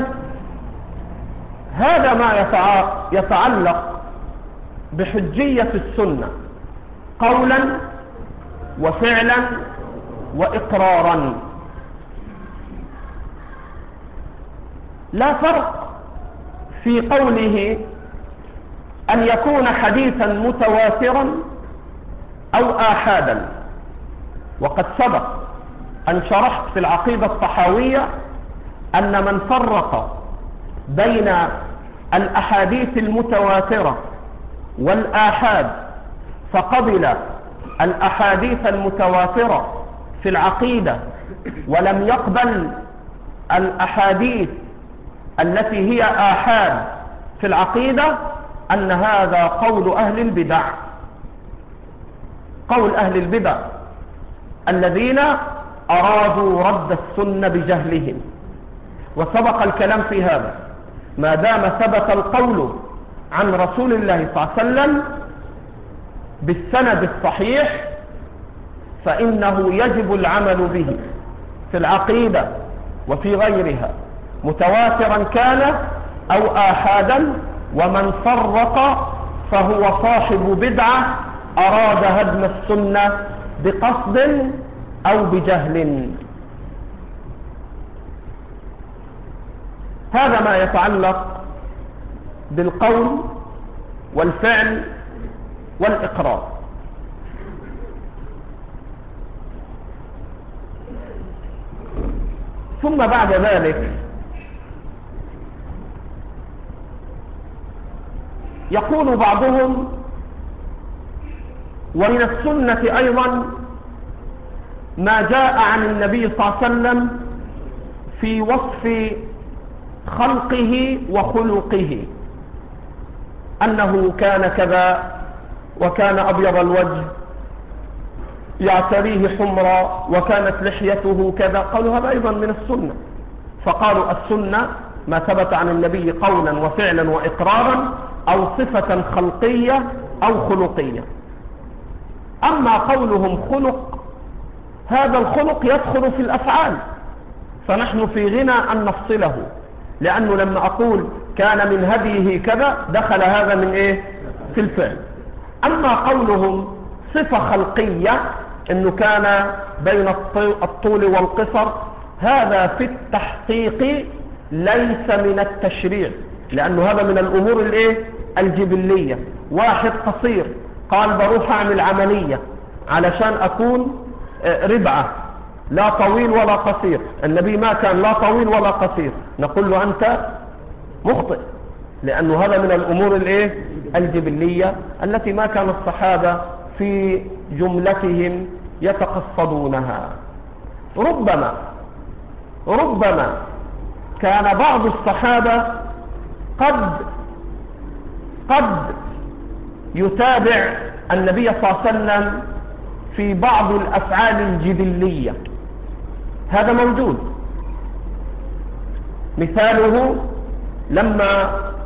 هذا ما يتعلق بحجية السنة قولا وفعلا وإقرارا. لا فرق في قوله أن يكون حديثا متواترا أو آحادا. وقد سبق أن شرحت في العقيدة الطحاوية أن من فرق بين الأحاديث المتواترة والآحاد فقبل الأحاديث المتواترة في العقيدة ولم يقبل الأحاديث التي هي آحاد في العقيدة، أن هذا قول أهل البدع، قول أهل البدع الذين أرادوا رد السنة بجهلهم. وسبق الكلام في هذا. ما دام ثبت القول عن رسول الله صلى الله عليه وسلم بالسند الصحيح فإنه يجب العمل به في العقيدة وفي غيرها، متواترا كان أو آحادا. ومن فرق فهو صاحب بدعة أراد هدم السنة بقصد أو بجهل. هذا ما يتعلق بالقول والفعل والإقرار. ثم بعد ذلك يقول بعضهم ومن السنة أيضا ما جاء عن النبي صلى الله عليه وسلم في وصف خلقه وخلقه، أنه كان كذا وكان أبيض الوجه يعتريه حمرا وكانت لحيته كذا. قالوا هذا أيضا من السنة. فقالوا السنة ما ثبت عن النبي قولا وفعلا وإقرارا أو صفة خلقية أو خلقية. أما قولهم خلق، هذا الخلق يدخل في الأفعال، فنحن في غنى أن نفصله، لأنه لما أقول كان من هديه كذا دخل هذا من إيه؟ في الفعل. أما قولهم صفة خلقية أنه كان بين الطول والقصر، هذا في التحقيق ليس من التشريع، لأنه هذا من الأمور الإيه؟ الجبلية. واحد قصير قال بروح أعمل عملية علشان أكون ربعة، لا طويل ولا قصير. النبي ما كان لا طويل ولا قصير، نقول له أنت مخطئ، لأنه هذا من الأمور الإيه؟ الجبلية التي ما كان الصحابة في جملتهم يتقصدونها. ربما ربما كان بعض الصحابة قد قد يتابع النبي صلى الله عليه وسلم في بعض الأفعال الجبلية، هذا موجود. مثاله لما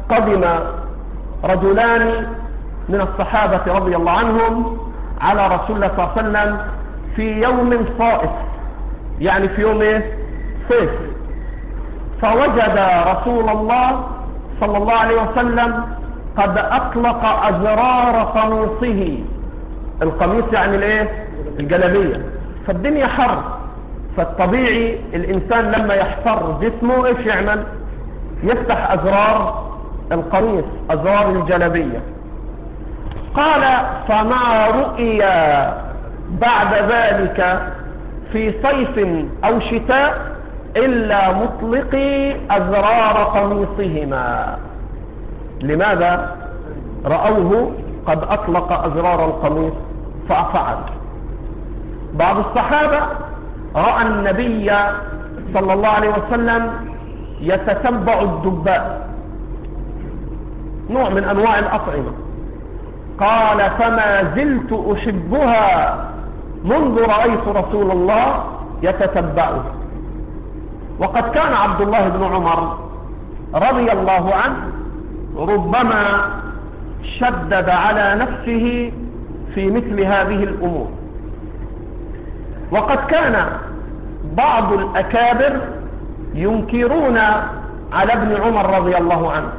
قدم رجلان من الصحابة رضي الله عنهم على رسول الله صلى الله عليه وسلم في يوم صائف، يعني في يوم ايه؟ صيف. فوجد رسول الله صلى الله عليه وسلم قد أطلق أزرار قميصه. القميص يعني الايه؟ الجلابية. فالدنيا حر، فالطبيعي الإنسان لما يحفر جسمه ايش يعمل؟ يفتح أزرار القميص، أزرار الجلابية. قال فما رؤي بعد ذلك في صيف أو شتاء إلا مطلقي أزرار قميصهما. لماذا؟ رأوه قد أطلق أزرار القميص فأفعل. بعض الصحابة رأى النبي صلى الله عليه وسلم يتتبع الدباء، نوع من أنواع الأطعمة. قال فما زلت أحبها منذ رأيت رسول الله يتتبعه. وقد كان عبد الله بن عمر رضي الله عنه ربما شدد على نفسه في مثل هذه الأمور. وقد كان بعض الأكابر ينكرون على ابن عمر رضي الله عنه.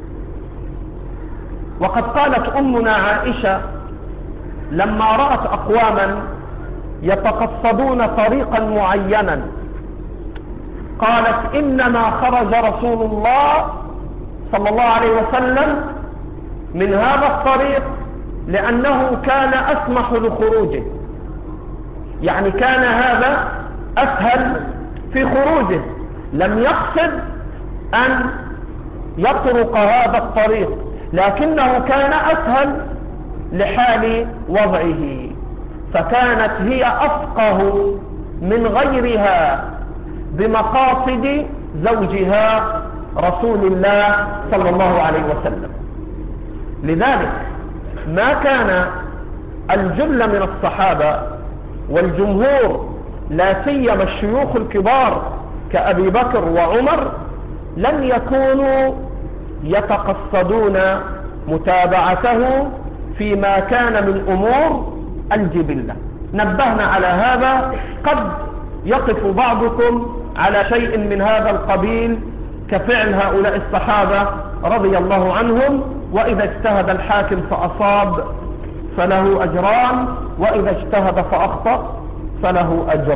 وقد قالت أمنا عائشة لما رأت أقواما يتقصدون طريقا معينا، قالت إنما خرج رسول الله صلى الله عليه وسلم من هذا الطريق لأنه كان أسمح لخروجه، يعني كان هذا أسهل في خروجه، لم يقصد أن يطرق هذا الطريق، لكنه كان أسهل لحال وضعه. فكانت هي أفقه من غيرها بمقاصد زوجها رسول الله صلى الله عليه وسلم. لذلك ما كان الجل من الصحابة والجمهور، لا سيما الشيوخ الكبار كأبي بكر وعمر، لم يكونوا يتقصدون متابعته فيما كان من أمور الجبلة. نبهنا على هذا. قد يقف بعضكم على شيء من هذا القبيل كفعل هؤلاء الصحابة رضي الله عنهم، وإذا اجتهد الحاكم فأصاب فله أجران، وإذا اجتهد فأخطأ فله أجر.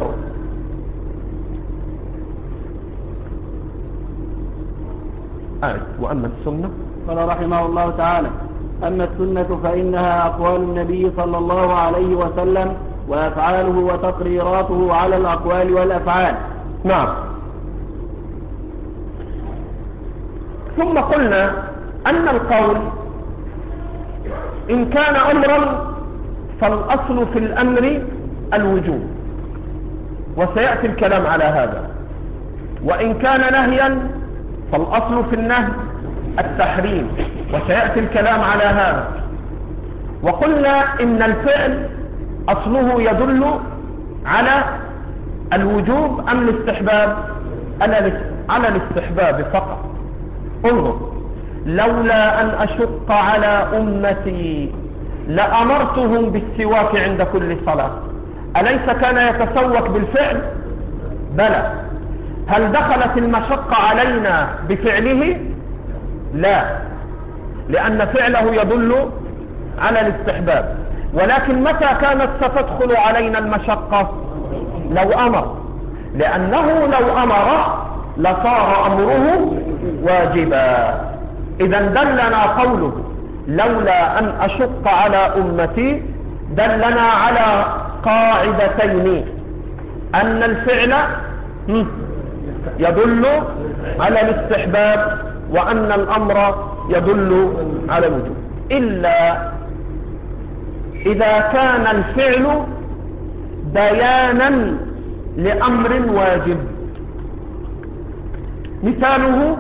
آية. وأما السنة قال رحمه الله تعالى: أما السنة فإنها أقوال النبي صلى الله عليه وسلم وأفعاله وتقريراته على الأقوال والأفعال. نعم. ثم قلنا أن القول إن كان أمرا فالأصل في الأمر الوجوب، وسيأتي الكلام على هذا. وإن كان نهيا فالأصل في النهي التحريم، وسيأتي الكلام على هذا. وقلنا إن الفعل أصله يدل على الوجوب أم الاستحباب؟ على الاستحباب فقط. انظر: لولا أن أشق على أمتي لأمرتهم بالسواك عند كل صلاة. أليس كان يتسوك بالفعل؟ بلى. هل دخلت المشقة علينا بفعله؟ لا، لأن فعله يدل على الاستحباب. ولكن متى كانت ستدخل علينا المشقة؟ لو أمر، لأنه لو أمر لصار أمره واجبا. إذا دلنا قوله لولا أن أشق على أمتي دلنا على قاعدتين: أن الفعل يدل على الاستحباب، وأن الأمر يدل على الوجوب، إلا إذا كان الفعل بيانا لأمر واجب. مثاله: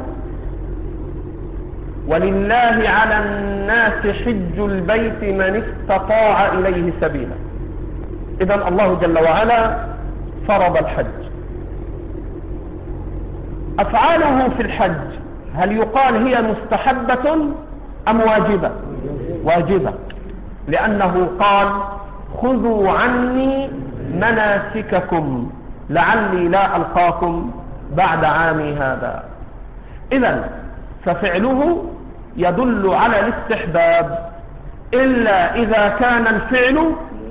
ولله على الناس حج البيت من استطاع إليه سبيلا. إذن الله جل وعلا فرض الحج. أفعاله في الحج هل يقال هي مستحبة أم واجبة؟ واجبة، لأنه قال خذوا عني مناسككم لعلي لا ألقاكم بعد عامي هذا. إذن ففعله يدل على الاستحباب إلا إذا كان الفعل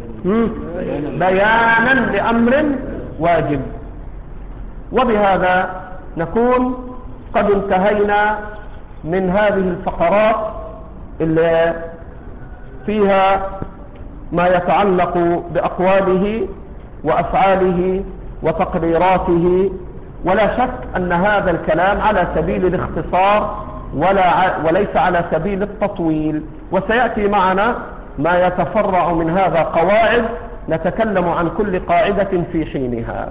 بيانا لأمر واجب. وبهذا نكون قد انتهينا من هذه الفقرات اللي فيها ما يتعلق بأقواله وأفعاله وتقريراته. ولا شك أن هذا الكلام على سبيل الاختصار ولا وليس على سبيل التطويل، وسيأتي معنا ما يتفرع من هذا قواعد نتكلم عن كل قاعدة في حينها.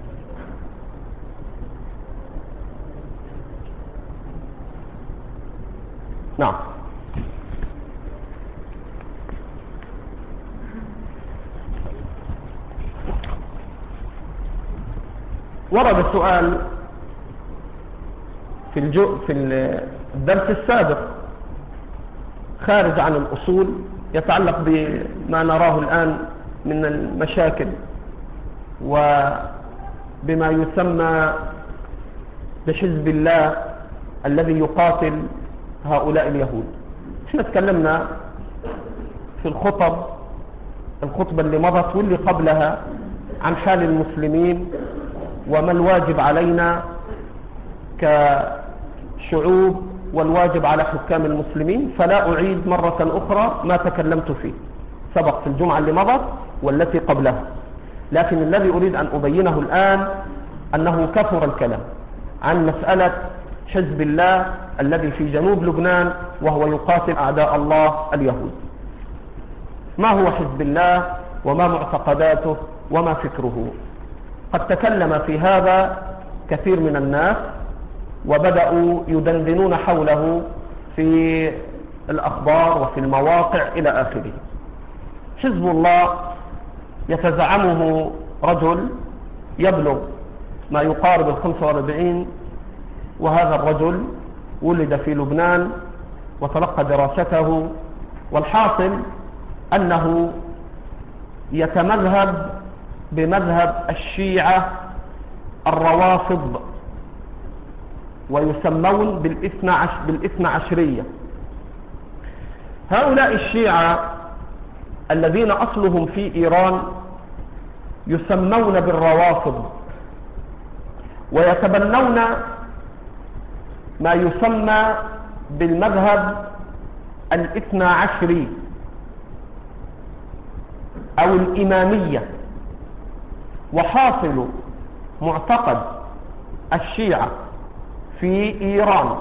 نعم. ورد سؤال في الجو في الدرس السابق خارج عن الأصول يتعلق بما نراه الآن من المشاكل وبما يسمى بحزب الله الذي يقاتل هؤلاء اليهود. احنا تكلمنا في الخطب الخطبة اللي مضت واللي قبلها عن حال المسلمين وما الواجب علينا كشعوب والواجب على حكام المسلمين، فلا أعيد مرة أخرى ما تكلمت فيه سبق في الجمعة اللي مضت والتي قبلها. لكن الذي أريد أن أبينه الآن أنه كثر الكلام عن مسألة حزب الله الذي في جنوب لبنان وهو يقاتل أعداء الله اليهود. ما هو حزب الله وما معتقداته وما فكره؟ قد تكلم في هذا كثير من الناس وبدأوا يدندنون حوله في الأخبار وفي المواقع إلى آخره. حزب الله يتزعمه رجل يبلغ ما يقارب الخمسة واربعين، وهذا الرجل ولد في لبنان وتلقى دراسته، والحاصل أنه يتمذهب بمذهب الشيعة الروافض ويسمون بالإثنى عشرية. هؤلاء الشيعة الذين أصلهم في إيران يسمون بالروافض ويتبنون ما يسمى بالمذهب الاثنى عشري أو الإمامية. وحاصل معتقد الشيعة في إيران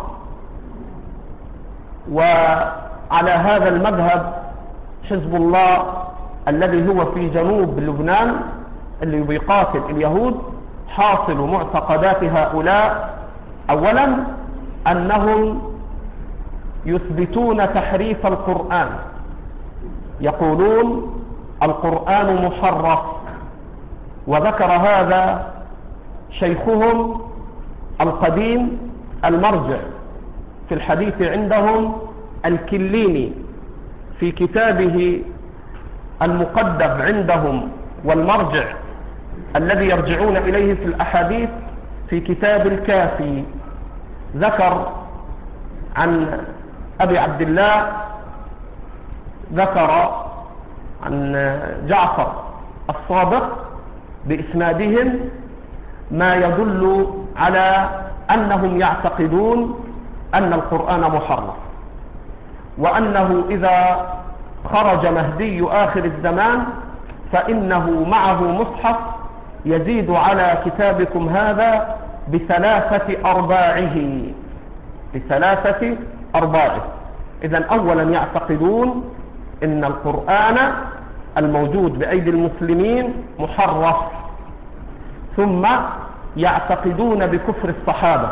وعلى هذا المذهب حزب الله الذي هو في جنوب لبنان اللي بيقاتل اليهود، حاصل معتقدات هؤلاء أولا أنهم يثبتون تحريف القرآن، يقولون القرآن محرف، وذكر هذا شيخهم القديم المرجع في الحديث عندهم الكليني في كتابه المقدم عندهم والمرجع الذي يرجعون إليه في الأحاديث في كتاب الكافي. ذكر عن أبي عبد الله ذكر عن جعفر الصادق بإسنادهم ما يدل على أنهم يعتقدون أن القرآن محرف، وأنه إذا خرج مهدي آخر الزمان فإنه معه مصحف يزيد على كتابكم هذا بثلاثة أرباعه بثلاثة أرباعه. إذن أولا يعتقدون أن القرآن الموجود بأيدي المسلمين محرف، ثم يعتقدون بكفر الصحابة.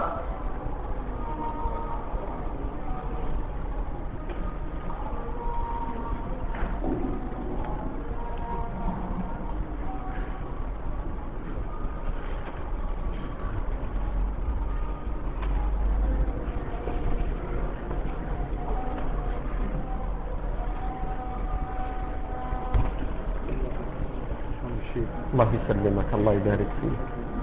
الله يسلمك، الله يبارك فيك.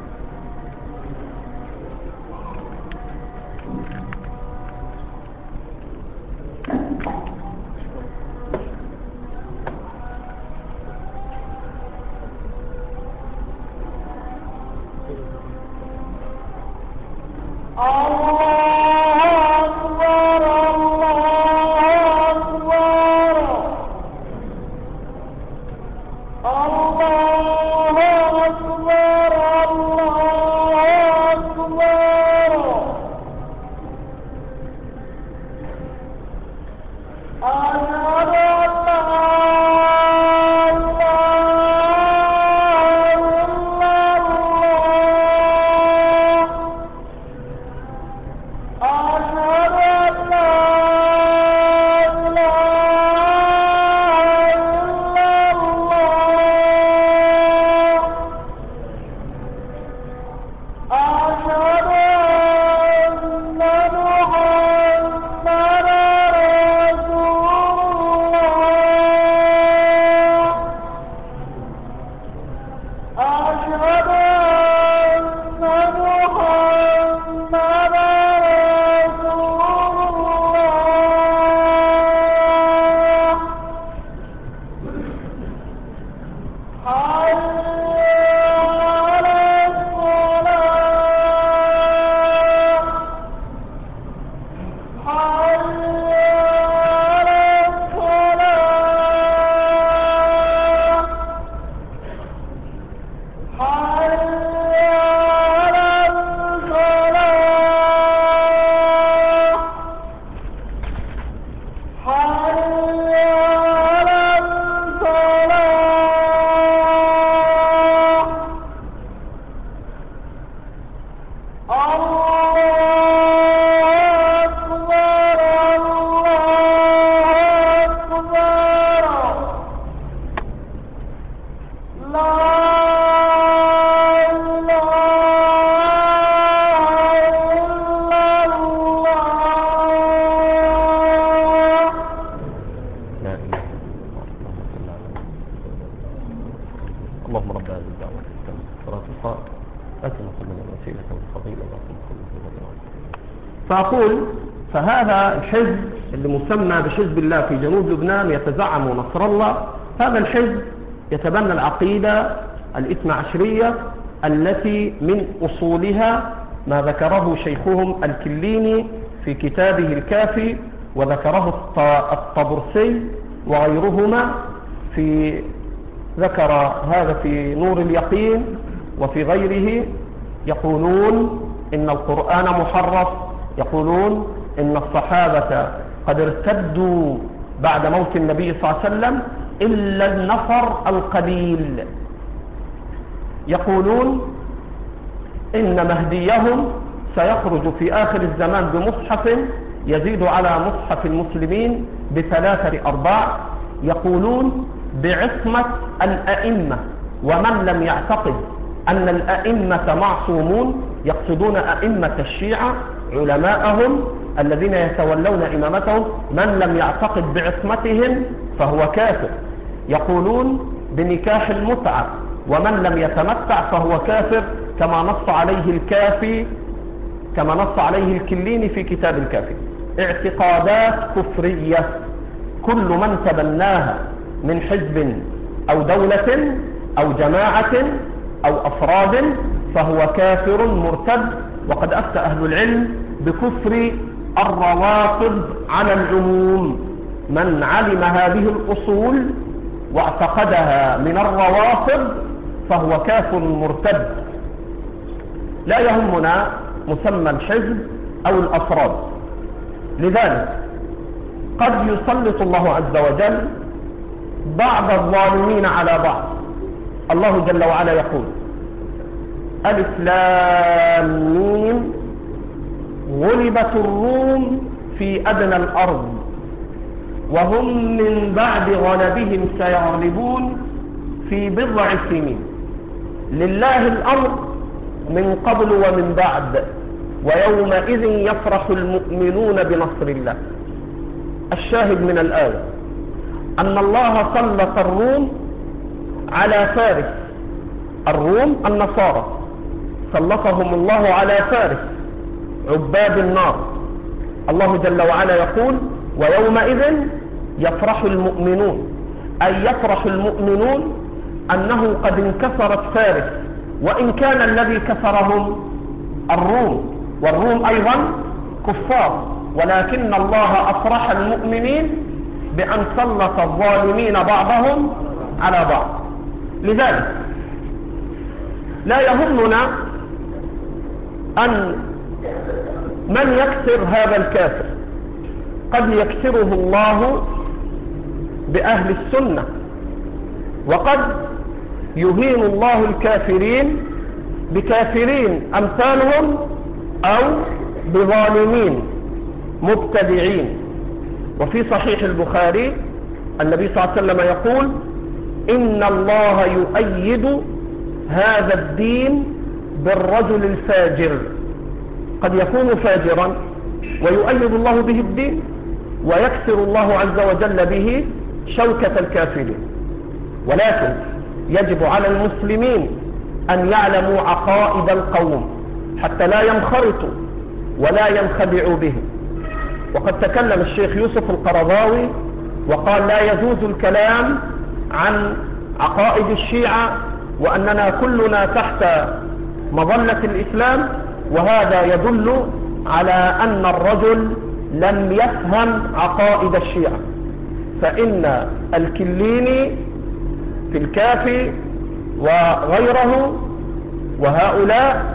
اللهم رب هذه الدعوة التامة والصلاة القائمة آتنا محمدا الوسيلة والفضيلة والعظيم. فأقول فهذا الحزب اللي مسمى بحزب الله في جنوب لبنان يتزعم نصر الله، هذا الحزب يتبنى العقيدة الاثنى عشرية التي من أصولها ما ذكره شيخهم الكليني في كتابه الكافي، وذكره الطبرسي وغيرهما في ذكر هذا في نور اليقين وفي غيره. يقولون إن القرآن محرف، يقولون إن الصحابة قد ارتدوا بعد موت النبي صلى الله عليه وسلم إلا النفر القليل. يقولون إن مهديهم سيخرج في آخر الزمان بمصحف يزيد على مصحف المسلمين بثلاثة أرباع. يقولون بعصمة الأئمة، ومن لم يعتقد أن الأئمة معصومون يقصدون أئمة الشيعة علماءهم الذين يتولون إمامتهم، من لم يعتقد بعصمتهم فهو كافر. يقولون بنكاح المتعة، ومن لم يتمتع فهو كافر كما نص عليه الكافي كما نص عليه الكليني في كتاب الكافي. اعتقادات كفرية كل من تبناها من حزب أو دولة أو جماعة أو أفراد فهو كافر مرتد. وقد أفتى أهل العلم بكفر الروافض على العموم. من علم هذه الأصول واعتقدها من الروافض فهو كافر مرتد. لا يهمنا مسمى الحزب أو الأفراد. لذلك قد يسلط الله عز وجل بعض الظالمين على بعض. الله جل وعلا يقول: ألف لام ميم غلبت الروم في أدنى الأرض وهم من بعد غلبهم سيغلبون في بضع سنين لله الأمر من قبل ومن بعد ويومئذ يفرح المؤمنون بنصر الله. الشاهد من الآية أن الله سلط الروم على فارس الروم النصارى سلطهم الله على فارس عباد النار. الله جل وعلا يقول ويومئذ يفرح المؤمنون، أي يفرح المؤمنون أنه قد انكسرت فارس، وإن كان الذي كسرهم الروم، والروم أيضا كفار، ولكن الله أفرح المؤمنين بأن سلط الظالمين بعضهم على بعض. لذلك لا يهمنا أن من يكسر هذا الكافر، قد يكسره الله بأهل السنة، وقد يهين الله الكافرين بكافرين أمثالهم أو بظالمين مبتدعين. وفي صحيح البخاري النبي صلى الله عليه وسلم يقول إن الله يؤيد هذا الدين بالرجل الفاجر. قد يكون فاجرا ويؤيد الله به الدين، ويكسر الله عز وجل به شوكة الكافرين. ولكن يجب على المسلمين أن يعلموا عقائد القوم حتى لا ينخرطوا ولا ينخدعوا به. وقد تكلم الشيخ يوسف القرضاوي وقال لا يجوز الكلام عن عقائد الشيعة وأننا كلنا تحت مظلة الإسلام، وهذا يدل على أن الرجل لم يفهم عقائد الشيعة. فإن الكليني في الكافي وغيره وهؤلاء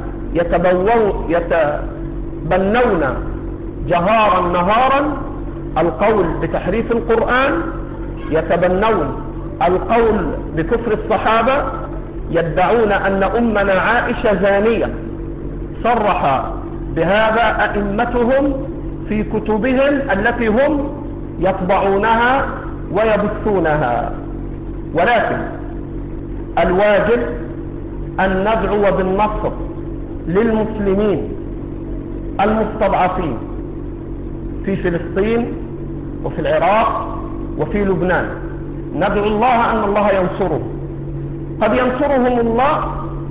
يتبنون جهارا نهارا القول بتحريف القرآن، يتبنون القول بكفر الصحابة، يدعون أن أمنا عائشة زانية، صرح بهذا أئمتهم في كتبهم التي هم يطبعونها ويبثونها. ولكن الواجب أن ندعو بالنصر للمسلمين المستضعفين في فلسطين وفي العراق وفي لبنان. ندعو الله أن الله ينصره. قد ينصرهم الله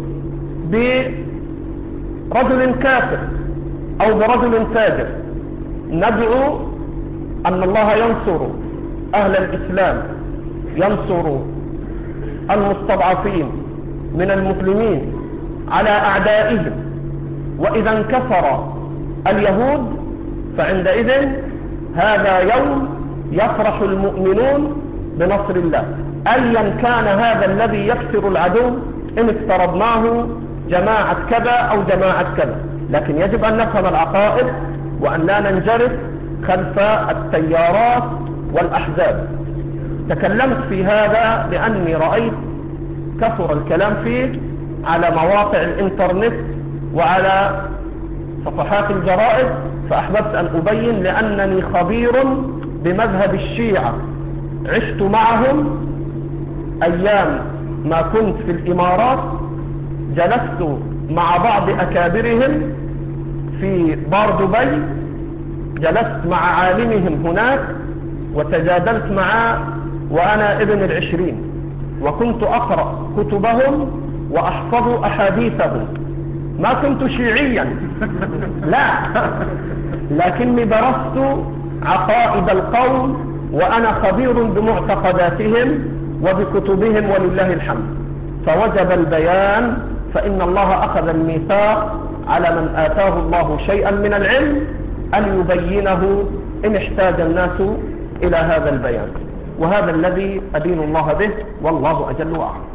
برجل كافر أو برجل فاجر. ندعو أن الله ينصر أهل الإسلام، ينصر المستضعفين من المسلمين على أعدائهم. وإذا انكسر اليهود فعندئذ هذا يوم يفرح المؤمنون بنصر الله، أيا كان هذا الذي يكسر العدو، إن افترضناه جماعة كذا أو جماعة كذا. لكن يجب أن نفهم العقائد وأن لا ننجرف خلف التيارات والأحزاب. تكلمت في هذا لأني رأيت كثر الكلام فيه على مواقع الإنترنت وعلى صفحات الجرائد، فأحببت أن أبين لأنني خبير بمذهب الشيعة، عشت معهم أيام ما كنت في الإمارات، جلست مع بعض أكابرهم في بار دبي، جلست مع عالمهم هناك وتجادلت معه وأنا ابن العشرين، وكنت أقرأ كتبهم وأحفظ أحاديثهم. ما كنت شيعيا لا، لكني درست عقائد القوم وأنا خبير بمعتقداتهم وبكتبهم ولله الحمد. فوجب البيان، فإن الله أخذ الميثاق على من آتاه الله شيئا من العلم أن يبينه إن احتاج الناس إلى هذا البيان، وهذا الذي أدين الله به، والله أجل وأعلم.